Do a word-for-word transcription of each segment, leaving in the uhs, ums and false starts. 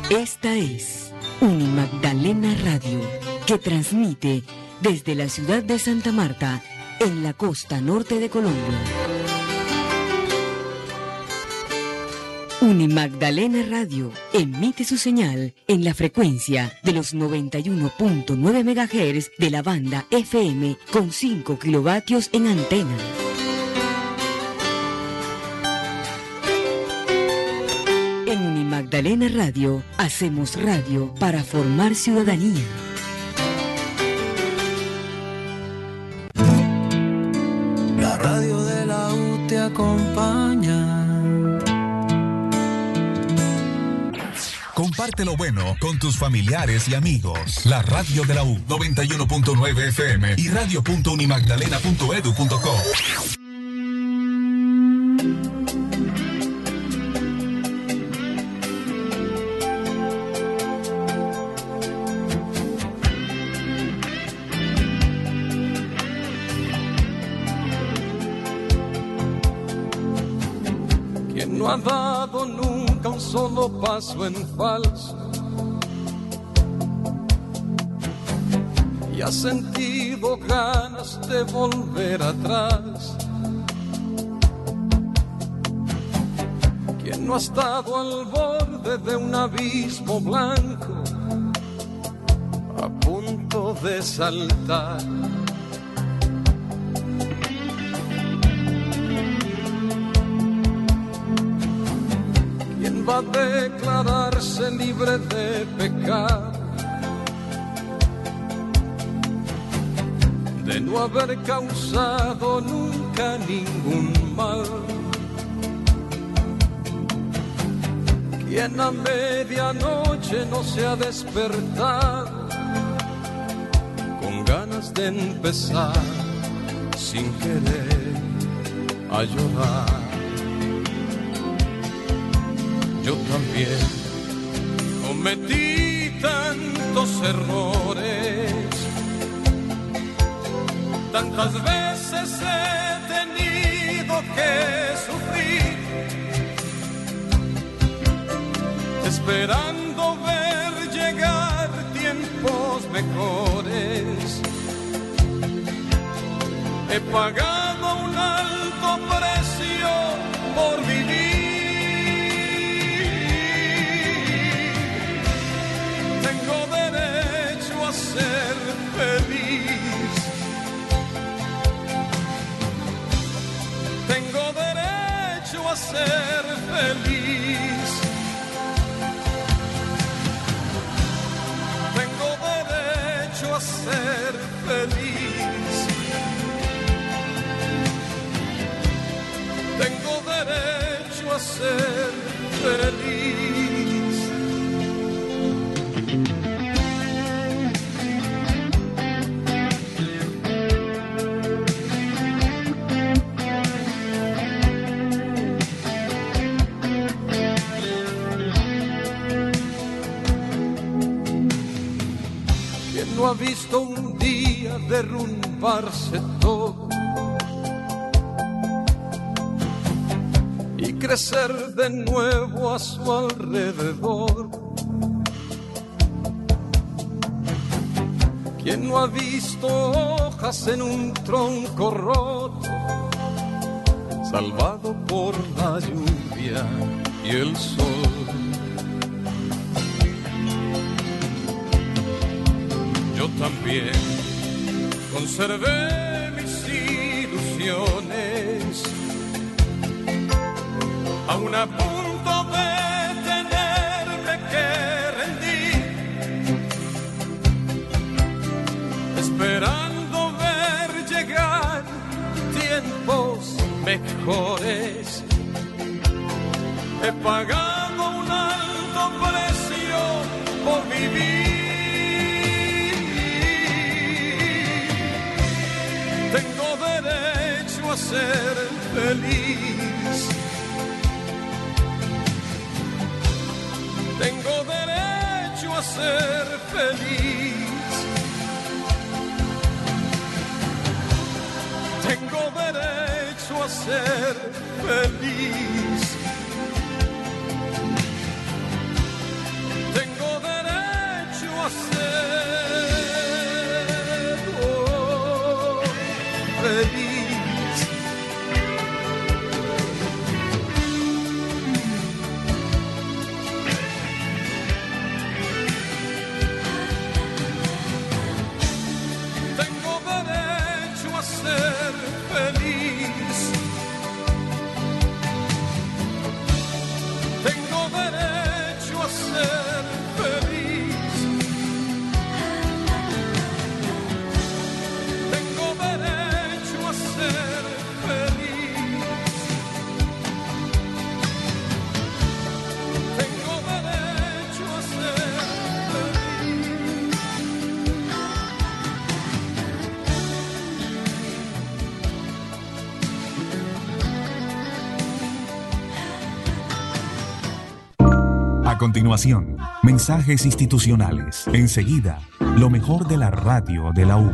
Esta es Unimagdalena Radio, que transmite desde la ciudad de Santa Marta, en la costa norte de Colombia. Unimagdalena Radio emite su señal en la frecuencia de los noventa y uno punto nueve megahercios de la banda F M con cinco kilovatios en antena. En Unimagdalena Radio hacemos radio para formar ciudadanía. La radio de la U te acompaña. Comparte lo bueno con tus familiares y amigos. La radio de la U, noventa y uno punto nueve F M y radio punto unimagdalena punto edu punto co. ¿Quién no ha dado nunca un solo paso en falso y ha sentido ganas de volver atrás? ¿Quién no ha estado al borde de un abismo blanco a punto de saltar? Va a declararse libre de pecado, de no haber causado nunca ningún mal. Quien a medianoche no se ha despertado con ganas de empezar sin querer a llorar. Yo también cometí tantos errores, tantas veces he tenido que sufrir, esperando ver llegar tiempos mejores. He pagado un alto precio por vivir. Ser feliz, tengo derecho a ser feliz, tengo derecho a ser feliz, tengo derecho a ser feliz. No ha visto un día derrumbarse todo y crecer de nuevo a su alrededor. ¿Quién no ha visto hojas en un tronco roto, salvado por la lluvia y el sol? Yo también conservé mis ilusiones, aún a punto de tenerme que rendir, esperando ver llegar tiempos mejores. He pagado un alto precio por vivir. Tengo derecho a ser feliz. Tengo derecho a ser feliz. Tengo derecho a ser feliz. Tengo a ser oh, feliz. A continuación, mensajes institucionales. Enseguida, lo mejor de la radio de la U.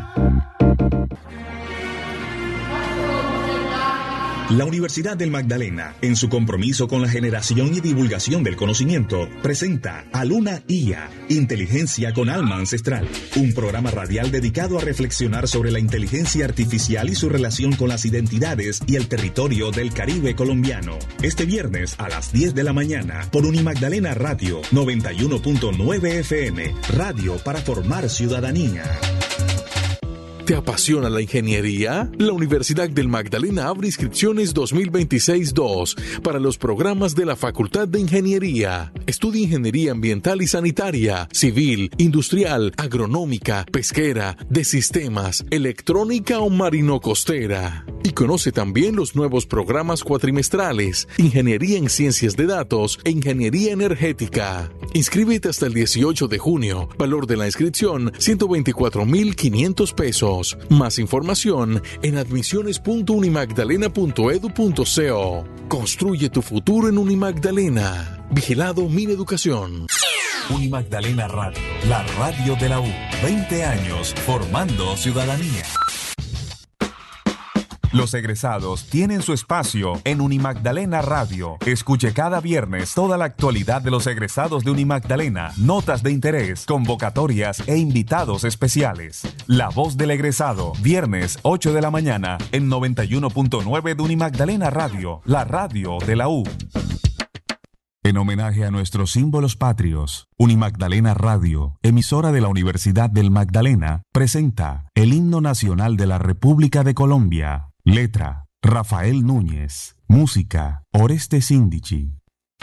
La Universidad del Magdalena, en su compromiso con la generación y divulgación del conocimiento, presenta Aluna I A, Inteligencia con Alma Ancestral, un programa radial dedicado a reflexionar sobre la inteligencia artificial y su relación con las identidades y el territorio del Caribe colombiano. Este viernes a las diez de la mañana por Unimagdalena Radio noventa y uno punto nueve F M, radio para formar ciudadanía. ¿Te apasiona la ingeniería? La Universidad del Magdalena abre inscripciones dos mil veintiséis dos para los programas de la Facultad de Ingeniería. Estudia Ingeniería Ambiental y Sanitaria, Civil, Industrial, Agronómica, Pesquera, de Sistemas, Electrónica o Marino-Costera. Y conoce también los nuevos programas cuatrimestrales, Ingeniería en Ciencias de Datos e Ingeniería Energética. Inscríbete hasta el dieciocho de junio. Valor de la inscripción, ciento veinticuatro mil quinientos pesos. Más información en admisiones punto unimagdalena punto edu punto co. Construye tu futuro en Unimagdalena. Vigilado Mineducación. Unimagdalena Radio, la radio de la U. veinte años formando ciudadanía. Los egresados tienen su espacio en Unimagdalena Radio. Escuche cada viernes toda la actualidad de los egresados de Unimagdalena, notas de interés, convocatorias e invitados especiales. La voz del egresado, viernes ocho de la mañana en noventa y uno punto nueve de Unimagdalena Radio, la radio de la U. En homenaje a nuestros símbolos patrios, Unimagdalena Radio, emisora de la Universidad del Magdalena, presenta el himno nacional de la República de Colombia. Letra, Rafael Núñez. Música, Oreste Síndichi.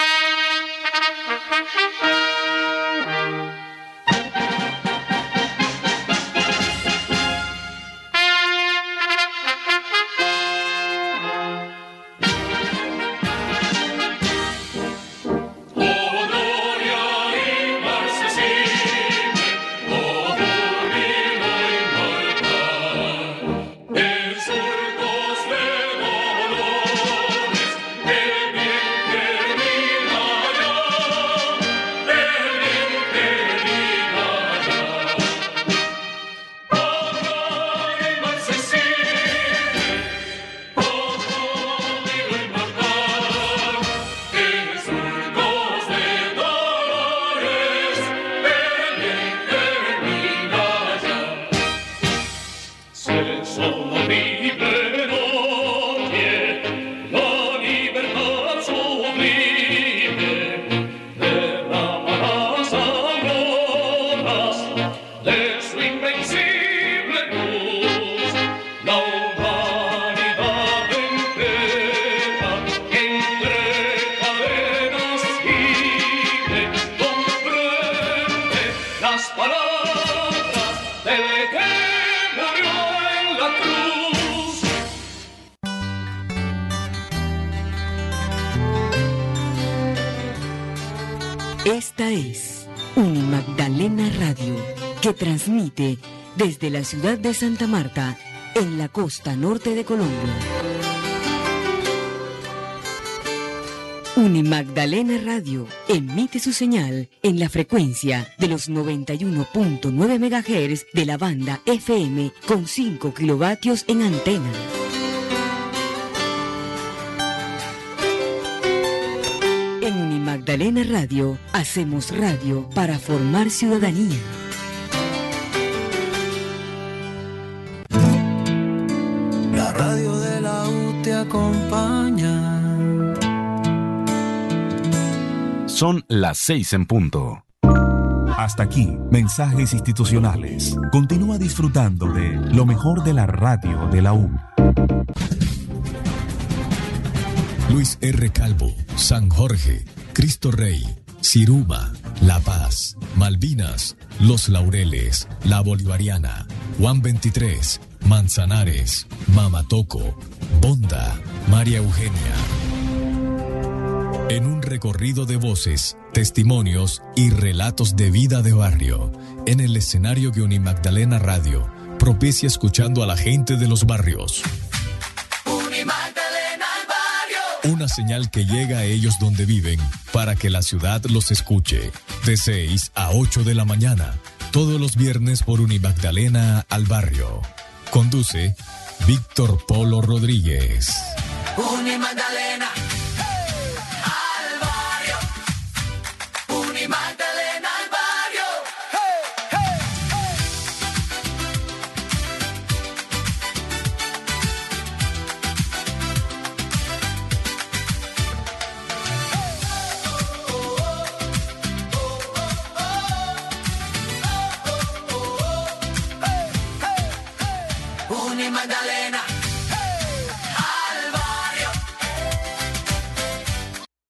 Esta es Unimagdalena Radio, que transmite desde la ciudad de Santa Marta, en la costa norte de Colombia. Unimagdalena Radio emite su señal en la frecuencia de los noventa y uno punto nueve megahertz de la banda F M con cinco kilovatios en antena. En Unimagdalena Radio hacemos radio para formar ciudadanía. acompaña. Son las seis en punto. Hasta aquí, mensajes institucionales. Continúa disfrutando de lo mejor de la radio de la U. Luis R. Calvo, San Jorge, Cristo Rey, Siruma, La Paz, Malvinas, Los Laureles, La Bolivariana, Juan veintitrés, Manzanares, Mamatoco, Bonda, María Eugenia. En un recorrido de voces, testimonios y relatos de vida de barrio, en el escenario que Unimagdalena Radio propicia escuchando a la gente de los barrios. Unimagdalena al barrio. Una señal que llega a ellos donde viven para que la ciudad los escuche. De seis a ocho de la mañana, todos los viernes por Unimagdalena al barrio. Conduce Víctor Polo Rodríguez. Unimagdalena.